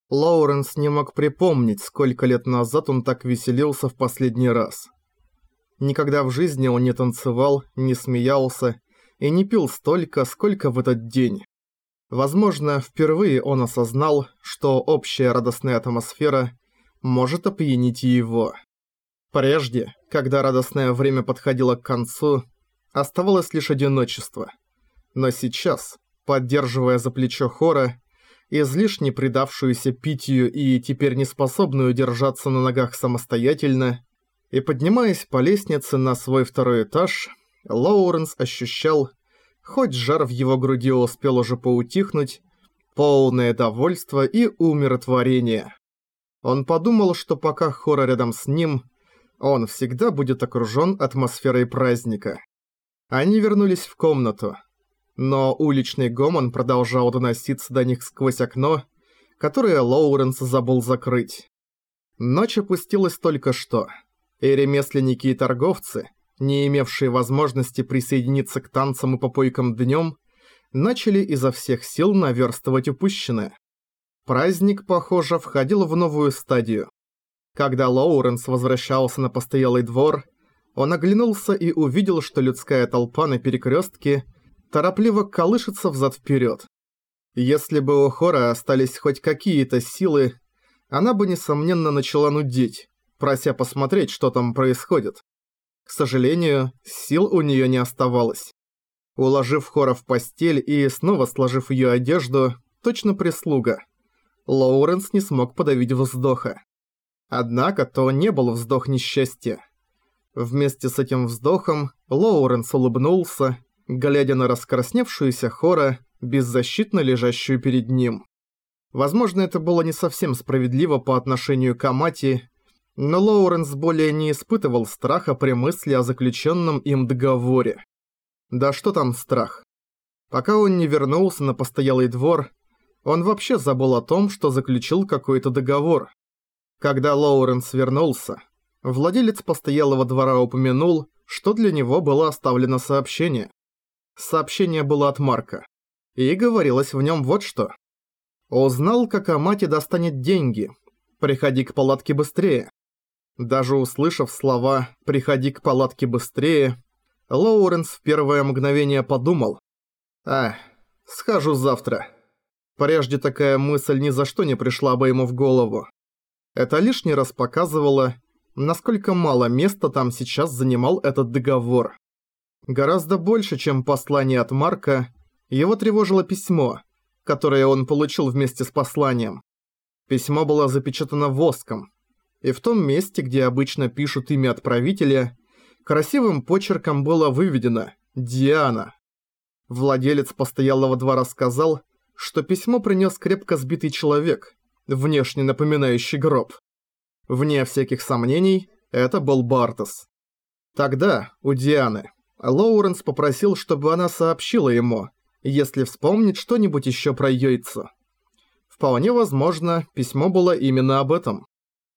Лоуренс не мог припомнить, сколько лет назад он так веселился в последний раз. Никогда в жизни он не танцевал, не смеялся и не пил столько, сколько в этот день. Возможно, впервые он осознал, что общая радостная атмосфера может опьянить и его. Прежде, когда радостное время подходило к концу, оставалось лишь одиночество. Но сейчас, поддерживая за плечо Хора, излишне предавшуюся питью и теперь не способную держаться на ногах самостоятельно, и поднимаясь по лестнице на свой второй этаж, Лоуренс ощущал, хоть жар в его груди успел уже поутихнуть, полное довольство и умиротворение. Он подумал, что пока Хора рядом с ним, он всегда будет окружен атмосферой праздника. Они вернулись в комнату. Но уличный гомон продолжал доноситься до них сквозь окно, которое Лоуренс забыл закрыть. Ночь опустилась только что, и ремесленники и торговцы, не имевшие возможности присоединиться к танцам и попойкам днем, начали изо всех сил наверстывать упущенное. Праздник, похоже, входил в новую стадию. Когда Лоуренс возвращался на постоялый двор, он оглянулся и увидел, что людская толпа на перекрестке торопливо колышется взад-вперед. Если бы у Хора остались хоть какие-то силы, она бы, несомненно, начала нудеть, прося посмотреть, что там происходит. К сожалению, сил у нее не оставалось. Уложив Хора в постель и снова сложив ее одежду, точно прислуга, Лоуренс не смог подавить вздоха. Однако то не был вздох несчастья. Вместе с этим вздохом Лоуренс улыбнулся, глядя на раскрасневшуюся Хора, беззащитно лежащую перед ним. Возможно, это было не совсем справедливо по отношению к Амати, но Лоуренс более не испытывал страха при мысли о заключенном им договоре. Да что там страх? Пока он не вернулся на постоялый двор, он вообще забыл о том, что заключил какой-то договор. Когда Лоуренс вернулся, владелец постоялого двора упомянул, что для него было оставлено сообщение. Сообщение было от Марка, и говорилось в нем вот что. «Узнал, как Амати достанет деньги. Приходи к палатке быстрее». Даже услышав слова «приходи к палатке быстрее», Лоуренс в первое мгновение подумал: схожу завтра». Прежде такая мысль ни за что не пришла бы ему в голову. Это лишний раз показывало, насколько мало места там сейчас занимал этот договор. Гораздо больше, чем послание от Марка, его тревожило письмо, которое он получил вместе с посланием. Письмо было запечатано воском, и в том месте, где обычно пишут имя отправителя, красивым почерком было выведено «Диана». Владелец постоялого двора сказал, что письмо принес крепко сбитый человек, внешне напоминающий гроб. Вне всяких сомнений, это был Бартос. Тогда, у Дианы, Лоуренс попросил, чтобы она сообщила ему, если вспомнит что-нибудь еще про яйца. Вполне возможно, письмо было именно об этом.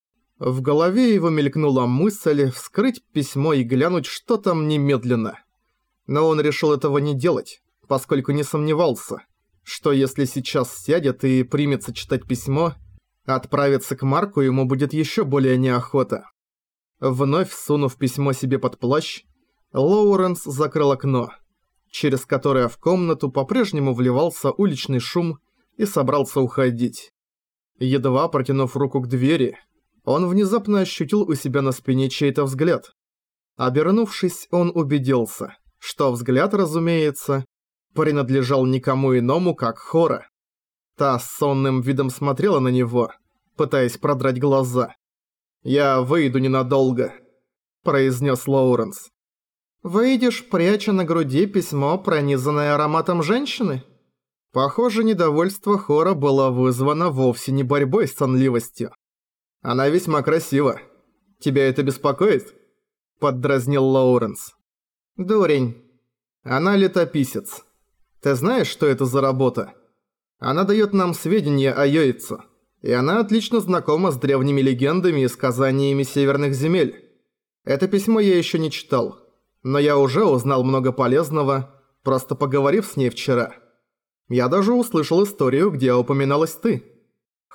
В голове его мелькнула мысль вскрыть письмо и глянуть, что там немедленно. Но он решил этого не делать, поскольку не сомневался, что если сейчас сядет и примется читать письмо, отправиться к Марку ему будет еще более неохота. Вновь сунув письмо себе под плащ, Лоуренс закрыл окно, через которое в комнату по-прежнему вливался уличный шум, и собрался уходить. Едва протянув руку к двери, он внезапно ощутил у себя на спине чей-то взгляд. Обернувшись, он убедился, что взгляд, разумеется, принадлежал никому иному, как Хора. Та с сонным видом смотрела на него, пытаясь продрать глаза. «Я выйду ненадолго», – произнес Лоуренс. «Выйдешь, пряча на груди письмо, пронизанное ароматом женщины?» Похоже, недовольство Хора было вызвано вовсе не борьбой с сонливостью. «Она весьма красива. Тебя это беспокоит?» – поддразнил Лоуренс. «Дурень. Она летописец. Ты знаешь, что это за работа? Она дает нам сведения о Йоицу, и она отлично знакома с древними легендами и сказаниями северных земель. Это письмо я еще не читал, но я уже узнал много полезного, просто поговорив с ней вчера. Я даже услышал историю, где упоминалась ты».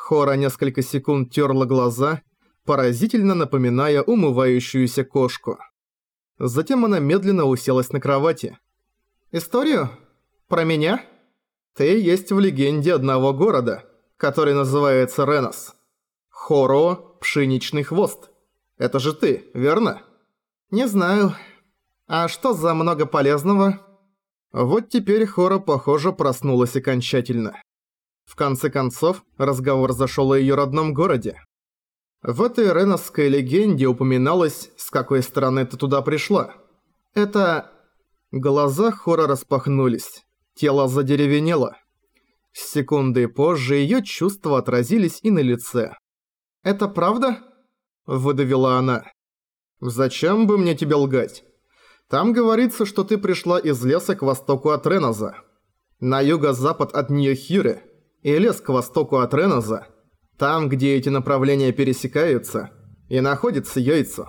Хора несколько секунд терла глаза, поразительно напоминая умывающуюся кошку. Затем она медленно уселась на кровати. «Историю? Про меня? Ты есть в легенде одного города, который называется Ренос. Хоро – пшеничный хвост. Это же ты, верно?» «Не знаю. А что за много полезного?» Вот теперь Хора, похоже, проснулась окончательно. В конце концов, разговор зашел о её родном городе. В этой реносской легенде упоминалось, с какой стороны ты туда пришла. Это... Глаза Хора распахнулись. Тело задеревенело. Секунды позже её чувства отразились и на лице. «Это правда?» – выдавила она. «Зачем бы мне тебе лгать? Там говорится, что ты пришла из леса к востоку от Реноза. На юго-запад от Ньохиры, и лес к востоку от Реноза, там, где эти направления пересекаются, и находится яйцо».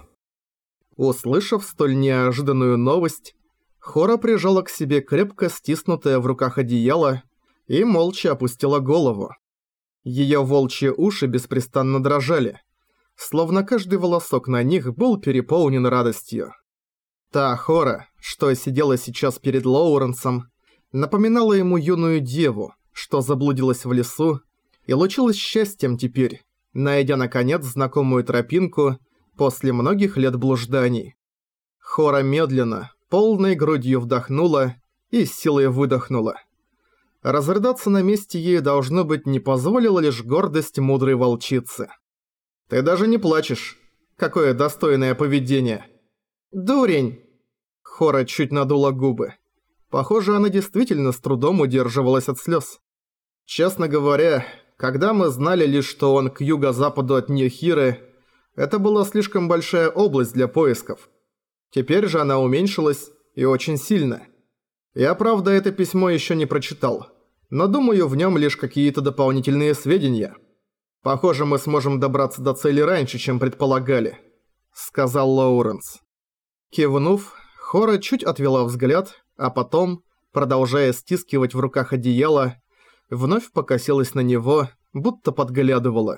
Услышав столь неожиданную новость, Хора прижала к себе крепко стиснутое в руках одеяло и молча опустила голову. Её волчьи уши беспрестанно дрожали, словно каждый волосок на них был переполнен радостью. Та Хора, что сидела сейчас перед Лоуренсом, напоминала ему юную деву, что заблудилась в лесу и лучилась счастьем теперь, найдя наконец знакомую тропинку после многих лет блужданий. Хора медленно, полной грудью вдохнула и с силой выдохнула. Разрыдаться на месте ей, должно быть, не позволила лишь гордость мудрой волчицы. «Ты даже не плачешь. Какое достойное поведение!» «Дурень!» Хора чуть надула губы. Похоже, она действительно с трудом удерживалась от слез. Честно говоря, когда мы знали лишь, что он к юго-западу от Ньохиры, это была слишком большая область для поисков. Теперь же она уменьшилась, и очень сильно. Я, правда, это письмо еще не прочитал, но думаю, в нем лишь какие-то дополнительные сведения. Похоже, мы сможем добраться до цели раньше, чем предполагали, сказал Лоуренс. Кивнув, Хора чуть отвела взгляд, а потом, продолжая стискивать в руках одеяло, вновь покосилась на него, будто подглядывала.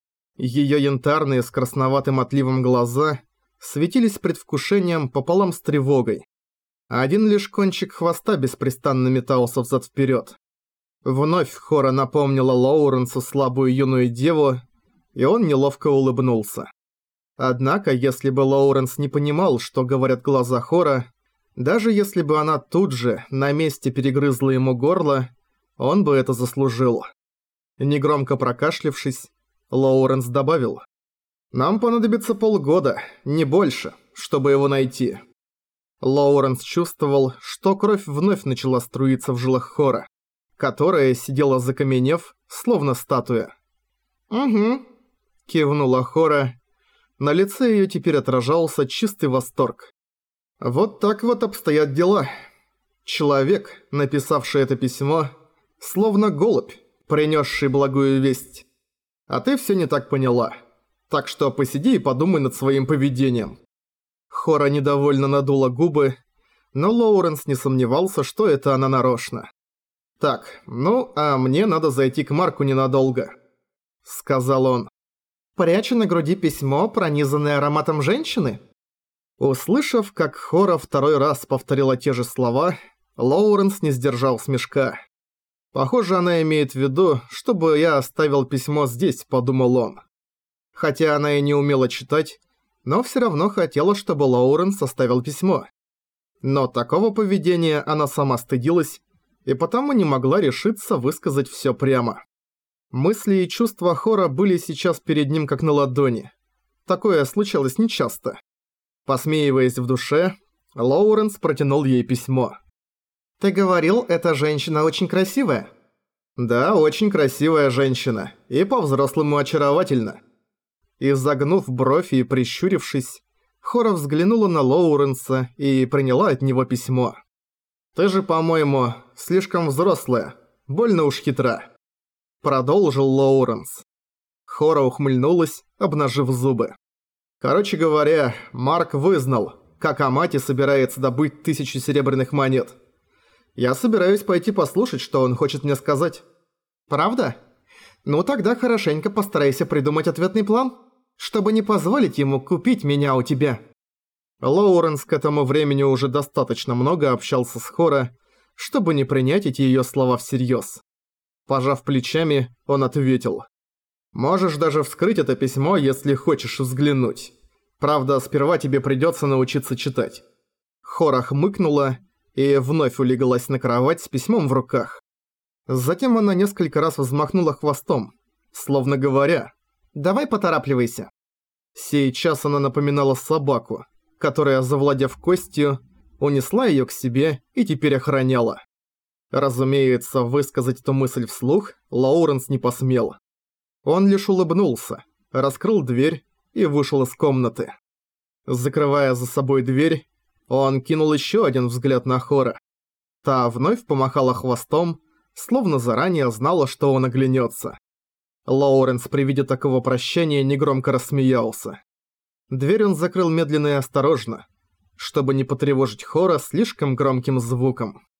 Её янтарные с красноватым отливом глаза светились предвкушением пополам с тревогой. Один лишь кончик хвоста беспрестанно метался взад-вперёд. Вновь Хора напомнила Лоуренсу слабую юную деву, и он неловко улыбнулся. Однако, если бы Лоуренс не понимал, что говорят глаза Хора, даже если бы она тут же, на месте перегрызла ему горло, он бы это заслужил. Негромко прокашлявшись, Лоуренс добавил: «Нам понадобится полгода, не больше, чтобы его найти». Лоуренс чувствовал, что кровь вновь начала струиться в жилах Хора, которая сидела закаменев, словно статуя. «Угу», – кивнула Хора. На лице её теперь отражался чистый восторг. Вот так вот обстоят дела. Человек, написавший это письмо, словно голубь, принесший благую весть. А ты всё не так поняла. Так что посиди и подумай над своим поведением. Хора недовольно надула губы, но Лоуренс не сомневался, что это она нарочно. «Так, ну, а мне надо зайти к Марку ненадолго», — сказал он. «Пряча на груди письмо, пронизанное ароматом женщины?» Услышав, как Хора второй раз повторила те же слова, Лоуренс не сдержал смешка. «Похоже, она имеет в виду, чтобы я оставил письмо здесь», — подумал он. Хотя она и не умела читать, но всё равно хотела, чтобы Лоуренс оставил письмо. Но такого поведения она сама стыдилась, и потому не могла решиться высказать всё прямо. Мысли и чувства Хора были сейчас перед ним как на ладони. Такое случалось нечасто. Посмеиваясь в душе, Лоуренс протянул ей письмо. «Ты говорил, эта женщина очень красивая?» «Да, очень красивая женщина, и по-взрослому очаровательна». Изогнув бровь и прищурившись, Хора взглянула на Лоуренса и приняла от него письмо. «Ты же, по-моему, слишком взрослая, больно уж хитра», — продолжил Лоуренс. Хора ухмыльнулась, обнажив зубы. «Короче говоря, Марк вызнал, как Амати собирается добыть 1000 серебряных монет. Я собираюсь пойти послушать, что он хочет мне сказать». «Правда? Ну тогда хорошенько постарайся придумать ответный план, чтобы не позволить ему купить меня у тебя. Лоуренс к этому времени уже достаточно много общался с Хора, чтобы не принять эти её слова всерьёз. Пожав плечами, он ответил: «Можешь даже вскрыть это письмо, если хочешь взглянуть. Правда, сперва тебе придётся научиться читать». Хора хмыкнула и вновь улеглась на кровать с письмом в руках. Затем она несколько раз взмахнула хвостом, словно говоря: «Давай поторапливайся». Сейчас она напоминала собаку, которая, завладев костью, унесла её к себе и теперь охраняла. Разумеется, высказать эту мысль вслух Лоуренс не посмел. Он лишь улыбнулся, раскрыл дверь и вышел из комнаты. Закрывая за собой дверь, он кинул ещё один взгляд на Хора. Та вновь помахала хвостом, словно заранее знала, что он оглянётся. Лоуренс при виде такого прощания негромко рассмеялся. Дверь он закрыл медленно и осторожно, чтобы не потревожить Хора слишком громким звуком.